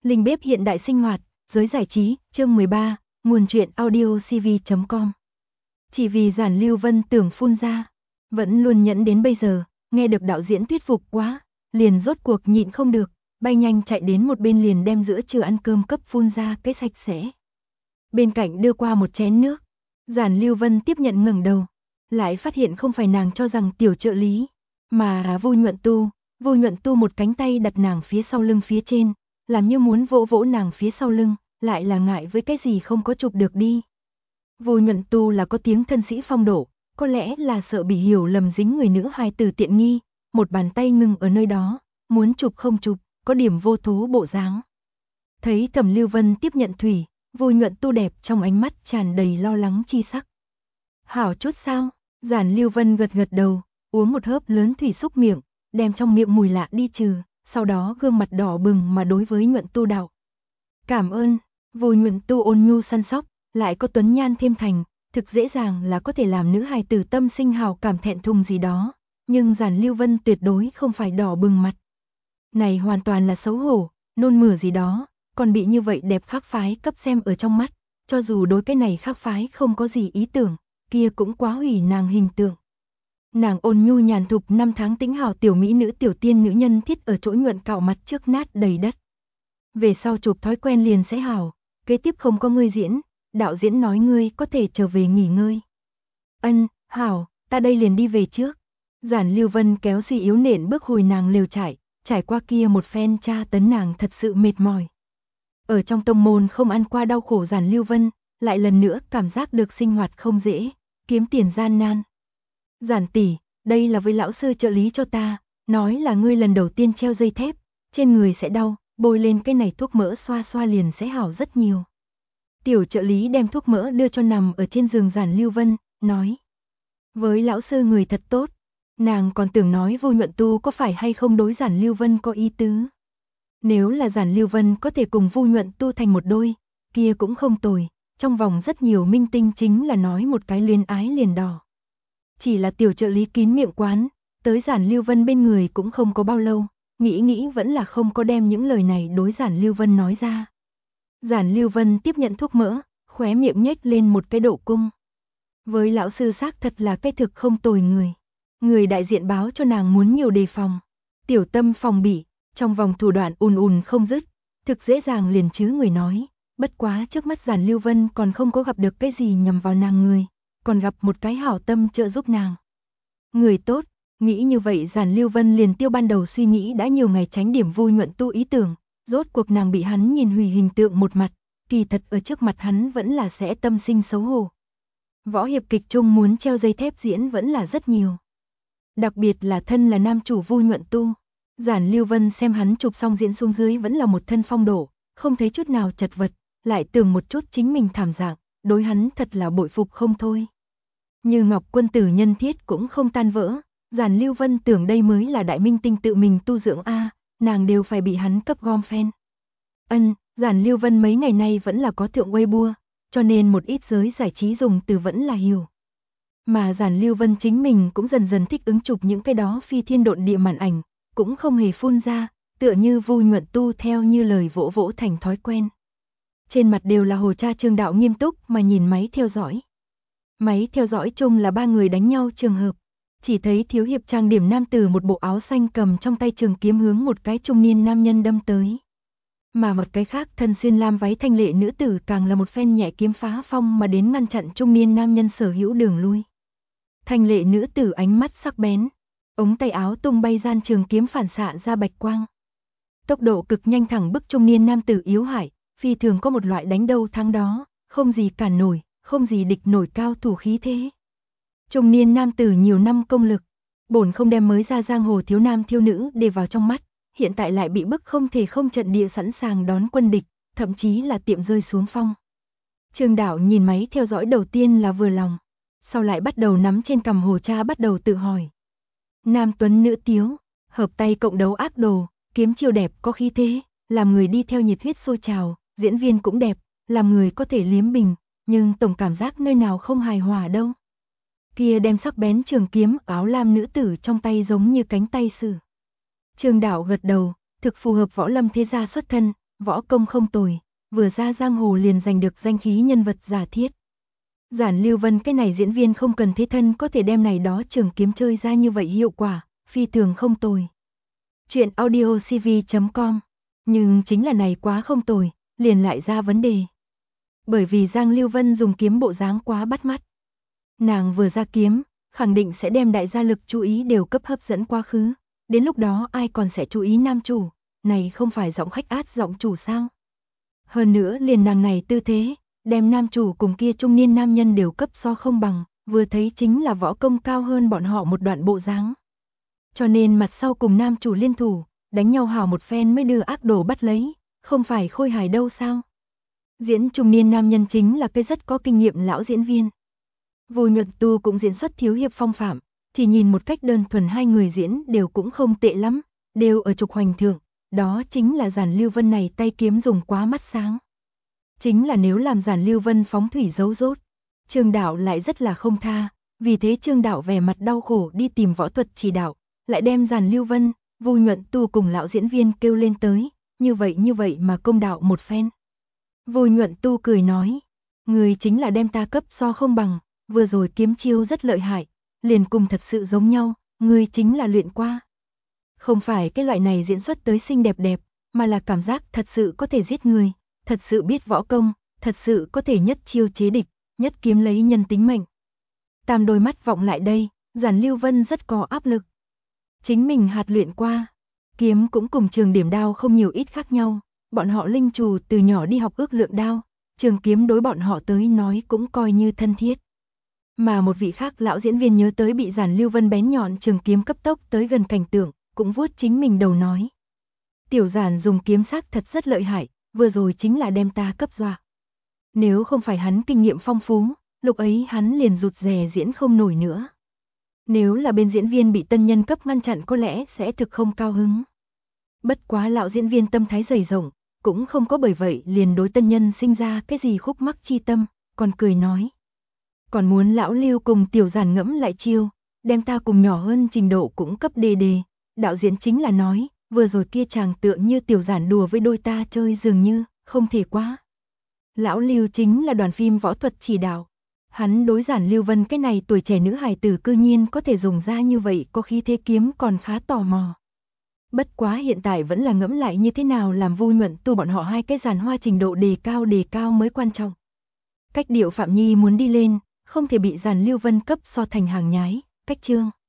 Linh bếp hiện đại sinh hoạt, giới giải trí, chương 13, nguồn truyện audio cv.com. Chỉ vì Giản Lưu Vân tưởng phun ra, vẫn luôn nhẫn đến bây giờ, nghe được đạo diễn thuyết phục quá, liền rốt cuộc nhịn không được, bay nhanh chạy đến một bên liền đem giữa trưa ăn cơm cấp phun ra cái sạch sẽ. Bên cạnh đưa qua một chén nước, Giản Lưu Vân tiếp nhận ngẩng đầu, lại phát hiện không phải nàng cho rằng tiểu trợ lý, mà là Vu Nhuận Tu. Vu Nhuận Tu một cánh tay đặt nàng phía sau lưng phía trên, làm như muốn vỗ vỗ nàng phía sau lưng, lại là ngại với cái gì không có chụp được đi. Vu Nhuận Tu là có tiếng thân sĩ phong độ, có lẽ là sợ bị hiểu lầm dính người nữ hài từ tiện nghi, một bàn tay ngừng ở nơi đó, muốn chụp không chụp, có điểm vô thố bộ dáng. Thấy Thẩm Lưu Vân tiếp nhận thủy, Vu Nhuận Tu đẹp trong ánh mắt tràn đầy lo lắng chi sắc. Hảo chút sao? Giản Lưu Vân gật gật đầu, uống một hớp lớn thủy xúc miệng, đem trong miệng mùi lạ đi trừ, sau đó gương mặt đỏ bừng mà đối với Nhuận Tu đạo. Cảm ơn. Vu Nhuận Tu ôn nhu săn sóc, lại có tuấn nhan thêm thành, thực dễ dàng là có thể làm nữ hài tử tâm sinh hào cảm thẹn thùng gì đó, nhưng Giản Lưu Vân tuyệt đối không phải đỏ bừng mặt. Này hoàn toàn là xấu hổ, nôn mửa gì đó, còn bị như vậy đẹp khác phái cấp xem ở trong mắt, cho dù đối cái này khác phái không có gì ý tưởng, kia cũng quá hủy nàng hình tượng. Nàng ôn nhu nhàn thục năm tháng tĩnh hào tiểu mỹ nữ tiểu tiên nữ nhân thiết ở chỗ Nhuận cạo mặt trước nát đầy đất. Về sau chụp thói quen liền sẽ hảo, kế tiếp không có ngươi diễn, đạo diễn nói ngươi có thể trở về nghỉ ngơi. Ân, hảo, ta đây liền đi về trước. Giản Lưu Vân kéo suy yếu nện bước hồi nàng lều trải qua kia một phen tra tấn nàng thật sự mệt mỏi. Ở trong tông môn không ăn qua đau khổ Giản Lưu Vân, lại lần nữa cảm giác được sinh hoạt không dễ, kiếm tiền gian nan. Giản tỷ, đây là với lão sư trợ lý cho ta, nói là ngươi lần đầu tiên treo dây thép, trên người sẽ đau, bôi lên cái này thuốc mỡ xoa xoa liền sẽ hảo rất nhiều. Tiểu trợ lý đem thuốc mỡ đưa cho nằm ở trên giường Giản Lưu Vân, nói. Với lão sư người thật tốt, nàng còn tưởng nói Vu Nhuận Tu có phải hay không đối Giản Lưu Vân có ý tứ. Nếu là Giản Lưu Vân có thể cùng Vu Nhuận Tu thành một đôi, kia cũng không tồi, trong vòng rất nhiều minh tinh chính là nói một cái luyến ái liền đỏ. Chỉ là tiểu trợ lý kín miệng quán, tới Giản Lưu Vân bên người cũng không có bao lâu, nghĩ vẫn là không có đem những lời này đối Giản Lưu Vân nói ra. Giản Lưu Vân tiếp nhận thuốc mỡ, khóe miệng nhếch lên một cái độ cung. Với lão sư xác thật là cái thực không tồi người. Người đại diện báo cho nàng muốn nhiều đề phòng. Tiểu tâm phòng bị, trong vòng thủ đoạn ùn không dứt, thực dễ dàng liền chứ người nói. Bất quá trước mắt Giản Lưu Vân còn không có gặp được cái gì nhằm vào nàng người, còn gặp một cái hảo tâm trợ giúp nàng. Người tốt, nghĩ như vậy Giản Lưu Vân liền tiêu ban đầu suy nghĩ đã nhiều ngày tránh điểm Vu Nhuận Tu ý tưởng, rốt cuộc nàng bị hắn nhìn hủy hình tượng một mặt, kỳ thật ở trước mặt hắn vẫn là sẽ tâm sinh xấu hổ. Võ hiệp kịch chung muốn treo dây thép diễn vẫn là rất nhiều. Đặc biệt là thân là nam chủ Vu Nhuận Tu. Giản Lưu Vân xem hắn chụp xong diễn xuống dưới vẫn là một thân phong độ, không thấy chút nào chật vật, lại tưởng một chút chính mình thảm dạng, đối hắn thật là bội phục không thôi. Như Ngọc Quân tử nhân thiết cũng không tan vỡ, Giản Lưu Vân tưởng đây mới là đại minh tinh tự mình tu dưỡng a, nàng đều phải bị hắn cấp gom fan. Giản Lưu Vân mấy ngày nay vẫn là có thượng Weibo, cho nên một ít giới giải trí dùng từ vẫn là hiểu. Mà Giản Lưu Vân chính mình cũng dần dần thích ứng chụp những cái đó phi thiên độn địa màn ảnh, cũng không hề phun ra, tựa như Vu Nhuận Tu theo như lời vỗ vỗ thành thói quen. Trên mặt đều là hồ cha Trương đạo nghiêm túc mà nhìn máy theo dõi. Máy theo dõi chung là ba người đánh nhau trường hợp, chỉ thấy thiếu hiệp trang điểm nam tử một bộ áo xanh cầm trong tay trường kiếm hướng một cái trung niên nam nhân đâm tới. Mà một cái khác thân xuyên lam váy thanh lệ nữ tử càng là một phen nhẹ kiếm phá phong mà đến ngăn chặn trung niên nam nhân sở hữu đường lui. Thanh lệ nữ tử ánh mắt sắc bén, ống tay áo tung bay gian trường kiếm phản xạ ra bạch quang. Tốc độ cực nhanh thẳng bức trung niên nam tử yếu hại, phi thường có một loại đánh đâu thắng đó, không gì cản nổi, không gì địch nổi cao thủ khí thế. Trung niên nam tử nhiều năm công lực, bổn không đem mới ra giang hồ thiếu nam thiếu nữ để vào trong mắt, hiện tại lại bị bức không thể không trận địa sẵn sàng đón quân địch, thậm chí là tiệm rơi xuống phong. Trương Đạo nhìn máy theo dõi đầu tiên là vừa lòng, sau lại bắt đầu nắm trên cằm hồ cha bắt đầu tự hỏi. Nam tuấn nữ tiếu, hợp tay cộng đấu ác đồ, kiếm chiêu đẹp có khí thế, làm người đi theo nhiệt huyết sôi trào, diễn viên cũng đẹp, làm người có thể liếm bình, nhưng tổng cảm giác nơi nào không hài hòa đâu. Kia đem sắc bén trường kiếm áo lam nữ tử trong tay giống như cánh tay sử. Trương Đạo gật đầu, thực phù hợp võ lâm thế gia xuất thân, võ công không tồi, vừa ra giang hồ liền giành được danh khí nhân vật giả thiết. Giản Lưu Vân cái này diễn viên không cần thế thân có thể đem này đó trường kiếm chơi ra như vậy hiệu quả, phi thường không tồi. Chuyện audio cv.com. Nhưng chính là này quá không tồi, liền lại ra vấn đề. Bởi vì Giang Lưu Vân dùng kiếm bộ dáng quá bắt mắt. Nàng vừa ra kiếm, khẳng định sẽ đem đại gia lực chú ý đều cấp hấp dẫn quá khứ. Đến lúc đó ai còn sẽ chú ý nam chủ, này không phải giọng khách át giọng chủ sao. Hơn nữa liền nàng này tư thế, đem nam chủ cùng kia trung niên nam nhân đều cấp so không bằng, vừa thấy chính là võ công cao hơn bọn họ một đoạn bộ dáng. Cho nên mặt sau cùng nam chủ liên thủ, đánh nhau hào một phen mới đưa ác đồ bắt lấy, không phải khôi hài đâu sao. Diễn trung niên nam nhân chính là cái rất có kinh nghiệm lão diễn viên. Vô Nhuận Tu cũng diễn xuất thiếu hiệp phong phạm, chỉ nhìn một cách đơn thuần hai người diễn đều cũng không tệ lắm, đều ở trục hoành thượng, đó chính là Giản Lưu Vân này tay kiếm dùng quá mắt sáng. Chính là nếu làm Giản Lưu Vân phóng thủy giấu rốt, Trương Đạo lại rất là không tha, vì thế Trương Đạo vẻ mặt đau khổ đi tìm võ thuật chỉ đạo, lại đem Giản Lưu Vân, Vô Nhuận Tu cùng lão diễn viên kêu lên tới, như vậy mà công đạo một phen. Vô Nhuận Tu cười nói, người chính là đem ta cấp so không bằng, vừa rồi kiếm chiêu rất lợi hại, liền cùng thật sự giống nhau, người chính là luyện qua. Không phải cái loại này diễn xuất tới xinh đẹp đẹp, mà là cảm giác thật sự có thể giết người, thật sự biết võ công, thật sự có thể nhất chiêu chế địch, nhất kiếm lấy nhân tính mệnh. Tam đôi mắt vọng lại đây, Giản Lưu Vân rất có áp lực. Chính mình hạt luyện qua, kiếm cũng cùng trường điểm đao không nhiều ít khác nhau, bọn họ linh trù từ nhỏ đi học ước lượng đao, trường kiếm đối bọn họ tới nói cũng coi như thân thiết. Mà một vị khác lão diễn viên nhớ tới bị Giản Lưu Vân bén nhọn trường kiếm cấp tốc tới gần cảnh tượng, cũng vuốt chính mình đầu nói. Tiểu Giản dùng kiếm sắc thật rất lợi hại, vừa rồi chính là đem ta cấp dọa. Nếu không phải hắn kinh nghiệm phong phú, lúc ấy hắn liền rụt rè diễn không nổi nữa. Nếu là bên diễn viên bị tân nhân cấp ngăn chặn có lẽ sẽ thực không cao hứng. Bất quá lão diễn viên tâm thái dày rộng, cũng không có bởi vậy liền đối tân nhân sinh ra cái gì khúc mắc chi tâm, còn cười nói. Còn muốn lão Lưu cùng Tiểu Giản ngẫm lại chiêu, đem ta cùng nhỏ hơn trình độ cũng cấp đề. Đạo diễn chính là nói, vừa rồi kia chàng tựa như Tiểu Giản đùa với đôi ta chơi dường như, không thể quá. Lão Lưu chính là đoàn phim võ thuật chỉ đạo. Hắn đối Giản Lưu Vân cái này tuổi trẻ nữ hài tử cư nhiên có thể dùng ra như vậy có khí thế kiếm còn khá tò mò. Bất quá hiện tại vẫn là ngẫm lại như thế nào làm Vô Nhuận Tu bọn họ hai cái giàn hoa trình độ đề cao mới quan trọng. Cách điệu Phạm Nhi muốn đi lên, không thể bị Giản Lưu Vân cấp so thành hàng nhái, cách chương.